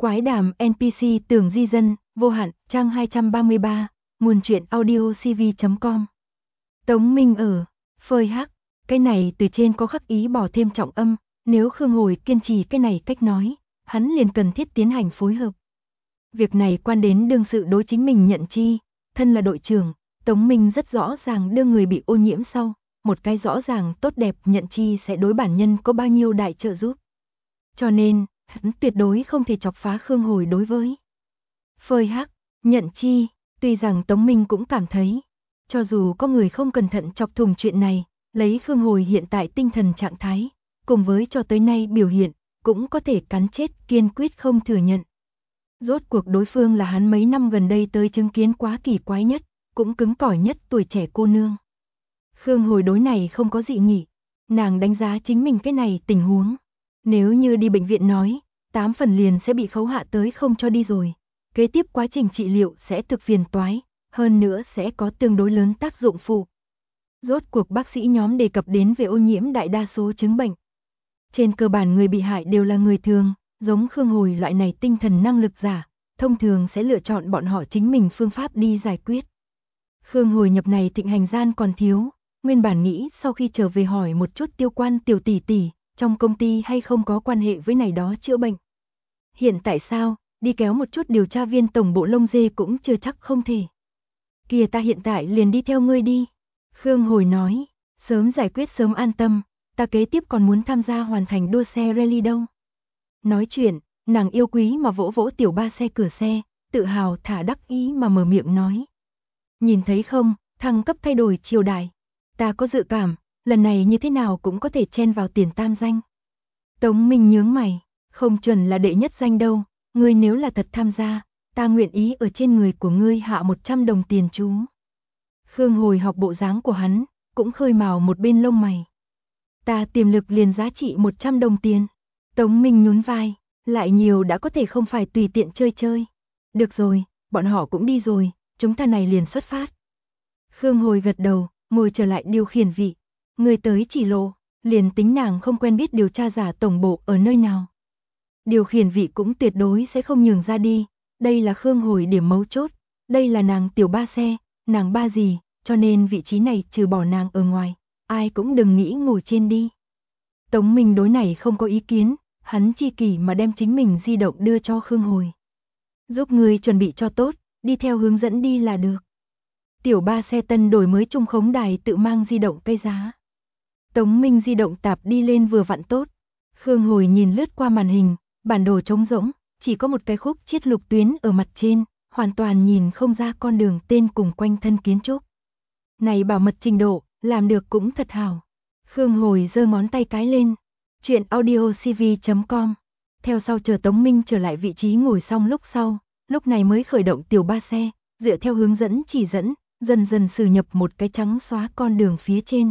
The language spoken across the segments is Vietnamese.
Quái đàm NPC Tường Di Dân, vô hạn, trang 233, nguồn truyện audio cv.com. Tống Minh ở, phơi hắc, cái này từ trên có khắc ý bỏ thêm trọng âm, nếu Khương Hồi kiên trì cái này cách nói, hắn liền cần thiết tiến hành phối hợp. Việc này quan đến đương sự đối chính mình nhận chi, thân là đội trưởng, Tống Minh rất rõ ràng đưa người bị ô nhiễm sau, một cái rõ ràng tốt đẹp nhận chi sẽ đối bản nhân có bao nhiêu đại trợ giúp. Cho nên, hắn tuyệt đối không thể chọc phá Khương Hồi đối với phơi hắc, nhận chi, tuy rằng Tống Minh cũng cảm thấy, cho dù có người không cẩn thận chọc thủng chuyện này, lấy Khương Hồi hiện tại tinh thần trạng thái, cùng với cho tới nay biểu hiện, cũng có thể cắn chết kiên quyết không thừa nhận. Rốt cuộc đối phương là hắn mấy năm gần đây tới chứng kiến quá kỳ quái nhất, cũng cứng cỏi nhất tuổi trẻ cô nương. Khương Hồi đối này không có dị nghị, nàng đánh giá chính mình cái này tình huống. Nếu như đi bệnh viện nói, 8 phần liền sẽ bị khấu hạ tới không cho đi rồi. Kế tiếp quá trình trị liệu sẽ thực phiền toái, hơn nữa sẽ có tương đối lớn tác dụng phụ. Rốt cuộc bác sĩ nhóm đề cập đến về ô nhiễm đại đa số chứng bệnh. Trên cơ bản người bị hại đều là người thường, giống Khương Hồi loại này tinh thần năng lực giả, thông thường sẽ lựa chọn bọn họ chính mình phương pháp đi giải quyết. Khương Hồi nhập này thịnh hành gian còn thiếu, nguyên bản nghĩ sau khi trở về hỏi một chút Tiêu Quan tiểu tỷ tỷ, trong công ty hay không có quan hệ với này đó chữa bệnh. Hiện tại sao, đi kéo một chút điều tra viên tổng bộ lông dê cũng chưa chắc không thể. Kìa ta hiện tại liền đi theo ngươi đi. Khương Hồi nói, sớm giải quyết sớm an tâm, ta kế tiếp còn muốn tham gia hoàn thành đua xe rally đâu. Nói chuyện, nàng yêu quý mà vỗ vỗ tiểu ba xe cửa xe, tự hào thả đắc ý mà mở miệng nói. Nhìn thấy không, thăng cấp thay đổi triều đại. Ta có dự cảm, lần này như thế nào cũng có thể chen vào tiền tam danh. Tống Minh nhướng mày, không chuẩn là đệ nhất danh đâu, ngươi nếu là thật tham gia, ta nguyện ý ở trên người của ngươi hạ 100 đồng tiền chú. Khương Hồi học bộ dáng của hắn, cũng khơi mào một bên lông mày. Ta tiềm lực liền giá trị 100 đồng tiền. Tống Minh nhún vai, lại nhiều đã có thể không phải tùy tiện chơi chơi. Được rồi, bọn họ cũng đi rồi, chúng ta này liền xuất phát. Khương Hồi gật đầu, ngồi trở lại điều khiển vị. Người tới chỉ lộ, liền tính nàng không quen biết điều tra giả tổng bộ ở nơi nào. Điều khiển vị cũng tuyệt đối sẽ không nhường ra đi, đây là Khương Hồi điểm mấu chốt, đây là nàng tiểu ba xe, nàng ba gì, cho nên vị trí này trừ bỏ nàng ở ngoài, ai cũng đừng nghĩ ngồi trên đi. Tống Minh đối này không có ý kiến, hắn chi kỷ mà đem chính mình di động đưa cho Khương Hồi. Giúp người chuẩn bị cho tốt, đi theo hướng dẫn đi là được. Tiểu ba xe tân đổi mới trung khống đài tự mang di động cây giá. Tống Minh di động tạp đi lên vừa vặn tốt. Khương Hồi nhìn lướt qua màn hình, bản đồ trống rỗng, chỉ có một cái khúc chiết lục tuyến ở mặt trên, hoàn toàn nhìn không ra con đường tên cùng quanh thân kiến trúc. Này bảo mật trình độ, làm được cũng thật hảo. Khương Hồi giơ ngón tay cái lên. Chuyện audio cv.com. Theo sau chờ Tống Minh trở lại vị trí ngồi xong lúc này mới khởi động tiểu ba xe, dựa theo hướng dẫn chỉ dẫn, dần dần xử nhập một cái trắng xóa con đường phía trên.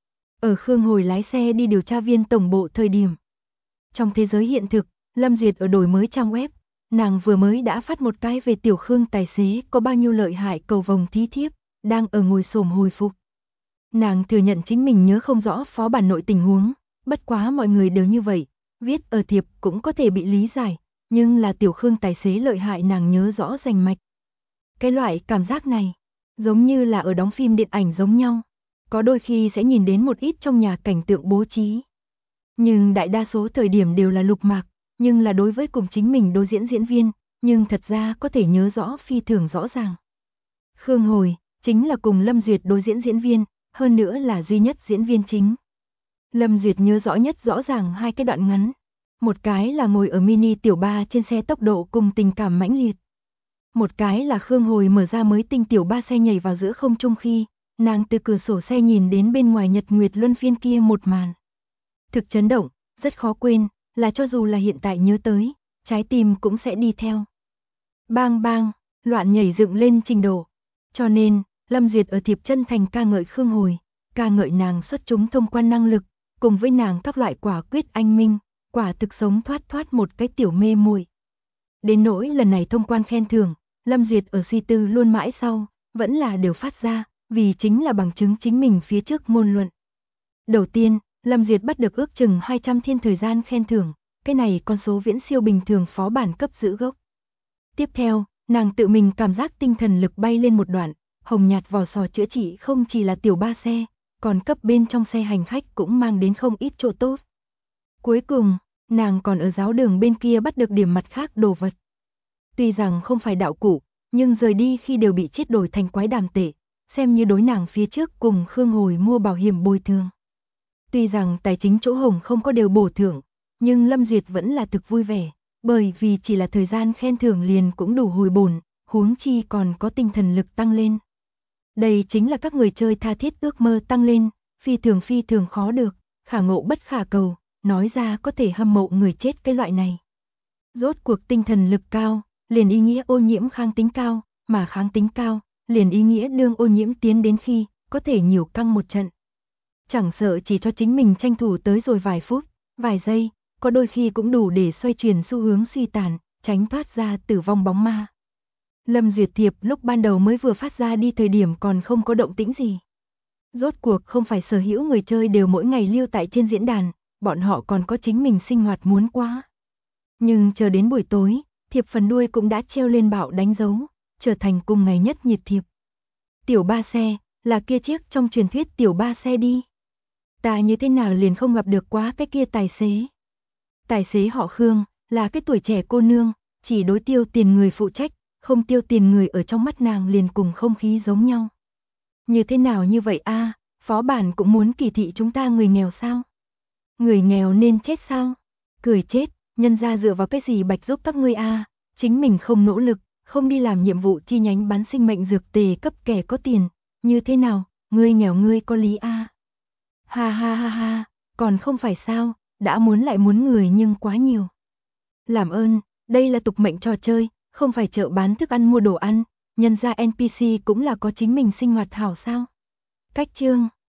Ở Khương Hồi lái xe đi điều tra viên tổng bộ thời điểm. Trong thế giới hiện thực, Lâm Duyệt ở đổi mới trang web, nàng vừa mới đã phát một cái về tiểu Khương tài xế có bao nhiêu lợi hại cầu vồng thí thiếp, đang ở ngồi xổm hồi phục. Nàng thừa nhận chính mình nhớ không rõ phó bản nội tình huống, bất quá mọi người đều như vậy, viết ở thiệp cũng có thể bị lý giải, nhưng là tiểu Khương tài xế lợi hại nàng nhớ rõ rành mạch. Cái loại cảm giác này, giống như là ở đóng phim điện ảnh giống nhau, có đôi khi sẽ nhìn đến một ít trong nhà cảnh tượng bố trí. Nhưng đại đa số thời điểm đều là lục mạc, nhưng là đối với cùng chính mình đối diễn diễn viên, nhưng thật ra có thể nhớ rõ phi thường rõ ràng. Khương Hồi, chính là cùng Lâm Duyệt đối diễn diễn viên, hơn nữa là duy nhất diễn viên chính. Lâm Duyệt nhớ rõ nhất rõ ràng hai cái đoạn ngắn. Một cái là ngồi ở mini tiểu ba trên xe tốc độ cùng tình cảm mãnh liệt. Một cái là Khương Hồi mở ra mới tinh tiểu ba xe nhảy vào giữa không trung khi, nàng từ cửa sổ xe nhìn đến bên ngoài nhật nguyệt luân phiên kia một màn. Thực chấn động, rất khó quên, là cho dù là hiện tại nhớ tới, trái tim cũng sẽ đi theo. Bang bang, loạn nhảy dựng lên trình độ. Cho nên, Lâm Duyệt ở thiệp chân thành ca ngợi Khương Hồi, ca ngợi nàng xuất chúng thông quan năng lực, cùng với nàng các loại quả quyết anh minh, quả thực sống thoát một cái tiểu mê muội. Đến nỗi lần này thông quan khen thưởng, Lâm Duyệt ở suy tư luôn mãi sau, vẫn là đều phát ra, vì chính là bằng chứng chính mình phía trước ngôn luận. Đầu tiên, Lâm Duyệt bắt được ước chừng 200 thiên thời gian khen thưởng, cái này con số viễn siêu bình thường phó bản cấp giữ gốc. Tiếp theo, nàng tự mình cảm giác tinh thần lực bay lên một đoạn, hồng nhạt vỏ sò chữa trị không chỉ là tiểu ba xe, còn cấp bên trong xe hành khách cũng mang đến không ít chỗ tốt. Cuối cùng, nàng còn ở giáo đường bên kia bắt được điểm mặt khác đồ vật. Tuy rằng không phải đạo cụ, nhưng rời đi khi đều bị chết đổi thành quái đàm tệ, xem như đối nàng phía trước cùng Khương Hồi mua bảo hiểm bồi thường. Tuy rằng tài chính chỗ hồng không có đều bổ thưởng, nhưng Lâm Duyệt vẫn là thực vui vẻ, bởi vì chỉ là thời gian khen thưởng liền cũng đủ hồi bổn, huống chi còn có tinh thần lực tăng lên. Đây chính là các người chơi tha thiết ước mơ tăng lên, phi thường khó được, khả ngộ bất khả cầu, nói ra có thể hâm mộ người chết cái loại này. Rốt cuộc tinh thần lực cao, liền ý nghĩa ô nhiễm kháng tính cao, mà kháng tính cao, liền ý nghĩa đương ô nhiễm tiến đến khi, có thể nhiều căng một trận. Chẳng sợ chỉ cho chính mình tranh thủ tới rồi vài phút, vài giây, có đôi khi cũng đủ để xoay chuyển xu hướng suy tàn, tránh thoát ra tử vong bóng ma. Lâm Duyệt Thiệp lúc ban đầu mới vừa phát ra đi thời điểm còn không có động tĩnh gì. Rốt cuộc không phải sở hữu người chơi đều mỗi ngày lưu tại trên diễn đàn, bọn họ còn có chính mình sinh hoạt muốn qua. Nhưng chờ đến buổi tối, thiệp phần đuôi cũng đã treo lên bạo đánh dấu, trở thành cùng ngày nhất nhiệt thiệp. Tiểu ba xe, là kia chiếc trong truyền thuyết tiểu ba xe đi. Ta như thế nào liền không gặp được quá cái kia tài xế. Tài xế họ Khương, là cái tuổi trẻ cô nương, chỉ đối tiêu tiền người phụ trách, không tiêu tiền người ở trong mắt nàng liền cùng không khí giống nhau. Như thế nào như vậy a? Phó bản cũng muốn kỳ thị chúng ta người nghèo sao? Người nghèo nên chết sao? Cười chết, nhân ra dựa vào cái gì bạch giúp các ngươi a? Chính mình không nỗ lực, không đi làm nhiệm vụ chi nhánh bán sinh mệnh dược tề cấp kẻ có tiền, như thế nào, ngươi nghèo ngươi có lý a? Ha ha ha ha, còn không phải sao, đã muốn lại muốn người nhưng quá nhiều. Làm ơn, đây là tục mệnh trò chơi, không phải chợ bán thức ăn mua đồ ăn, nhân ra NPC cũng là có chính mình sinh hoạt hảo sao? Cách chương